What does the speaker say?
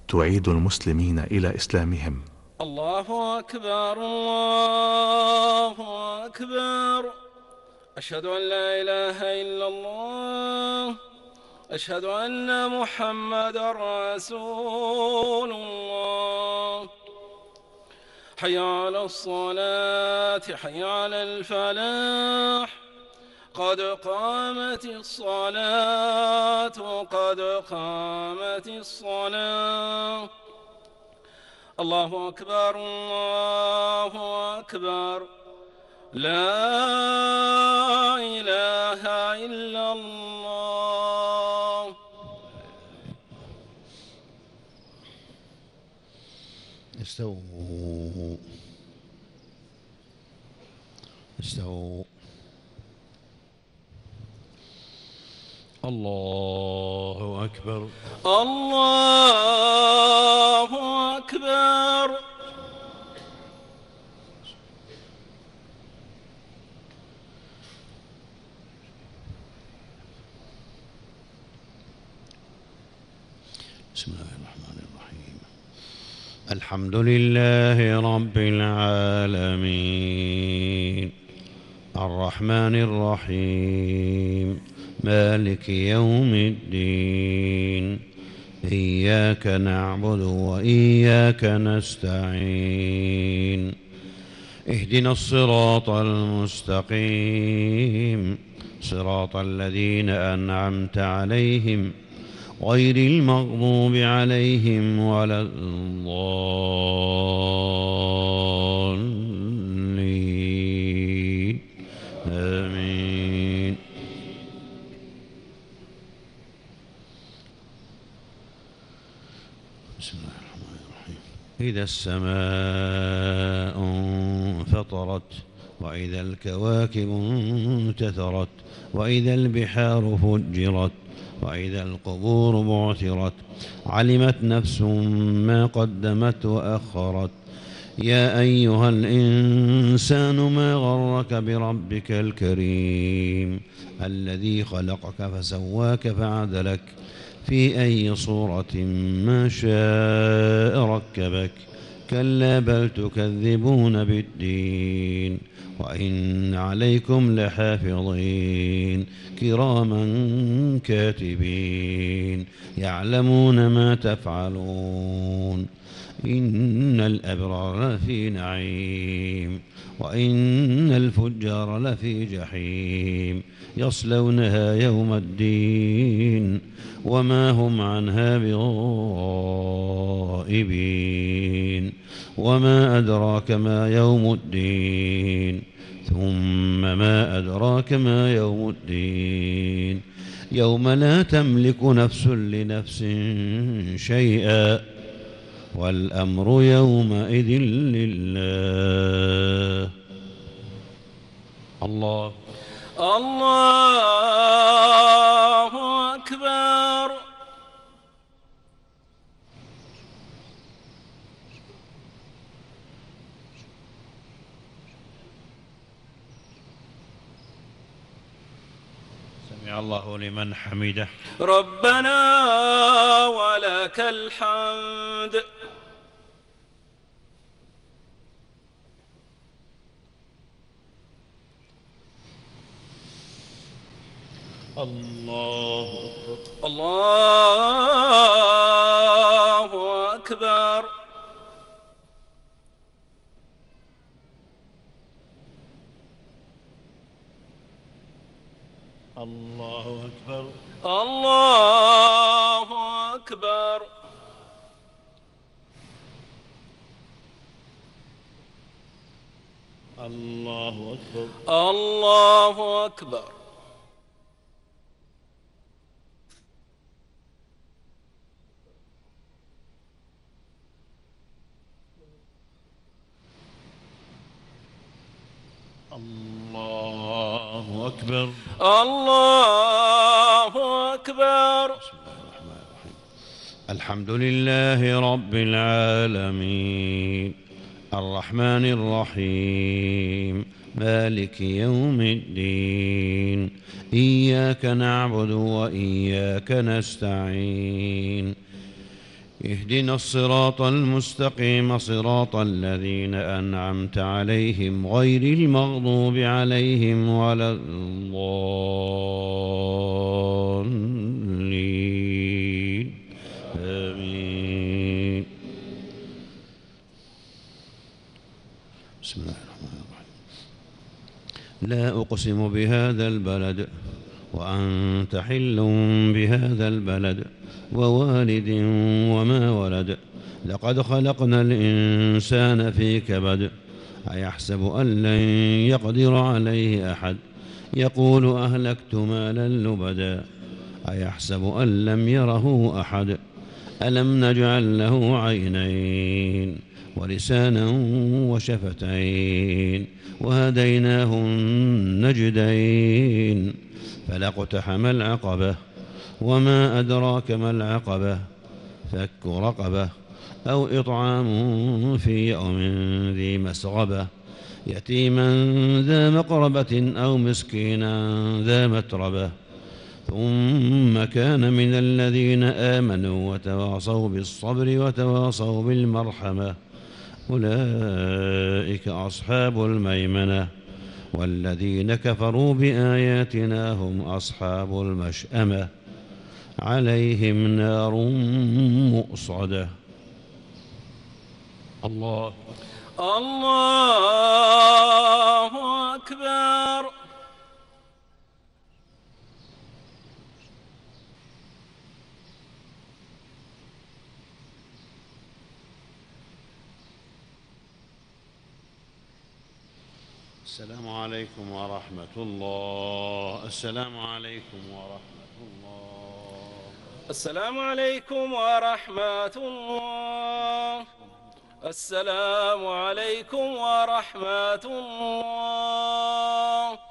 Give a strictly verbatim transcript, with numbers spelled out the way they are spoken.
تعيد المسلمين إلى إسلامهم. الله أكبر الله أكبر. أشهد أن لا إله إلا الله. أشهد أن محمدًا رسول الله. حي على الصلاة حي على الفلاح. قد قامت الصلاة قد قامت الصلاة. الله أكبر الله أكبر. لا إله إلا الله. استووا استووا. الله أكبر الله أكبر. بسم الله الرحمن الرحيم. الحمد لله رب العالمين الرحمن الرحيم مالك يوم الدين. إياك نعبد وإياك نستعين. اهدنا الصراط المستقيم صراط الذين أنعمت عليهم غير المغضوب عليهم ولا الضالين. آمين. بسم الله الرحمن الرحيم. إذا السماء انفطرت وإذا الكواكب انتثرت وإذا البحار فجرت وإذا القبور بعثرت علمت نفس ما قدمت وأخرت. يا أيها الإنسان ما غرك بربك الكريم الذي خلقك فسواك فعدلك في أي صورة ما شاء ركبك. كلا بل تكذبون بالدين وإن عليكم لحافظين كراما كاتبين يعلمون ما تفعلون. إن الأبرار لفي نعيم وإن الفجار لفي جحيم يصلونها يوم الدين وما هم عنها بغائبين. وما أدراك ما يوم الدين ثم ما أدراك ما يوم الدين يوم لا تملك نفس لنفس شيئا والأمر يومئذ لله. الله الله أكبر. سمع الله لمن حمده. ربنا ولك الحمد. الله الله أكبر. الله أكبر. الله أكبر. الله أكبر. الله أكبر. الله أكبر. الله أكبر. بسم الله الرحمن الرحيم. الحمد لله رب العالمين الرحمن الرحيم مالك يوم الدين. إياك نعبد وإياك نستعين. اهدنا الصراط المستقيم صراط الذين أنعمت عليهم غير المغضوب عليهم ولا الضالين آمين. بسم الله الرحمن الرحيم. لا أقسم بهذا البلد وأنت حل بهذا البلد ووالد وما ولد لقد خلقنا الإنسان في كبد أيحسب أن لن يقدر عليه أحد يقول أهلكت مالا لبدا أيحسب أن لم يره أحد ألم نجعل له عينين ولسانا وشفتين وهديناه النجدين فلاقتحم العقبة وما أدراك ما العقبة فك رقبة أو إطعام في يوم ذي مسغبة يتيما ذا مقربة أو مسكينا ذا متربة ثم كان من الذين آمنوا وتواصوا بالصبر وتواصوا بالمرحمة أولئك أصحاب الميمنة والذين كفروا بآياتنا هم أصحاب المشأمة عليهم نار مؤصدة. الله الله أكبر. السلام عليكم ورحمة الله. السلام عليكم ورحمة الله. السلام عليكم ورحمة الله. السلام عليكم ورحمة الله.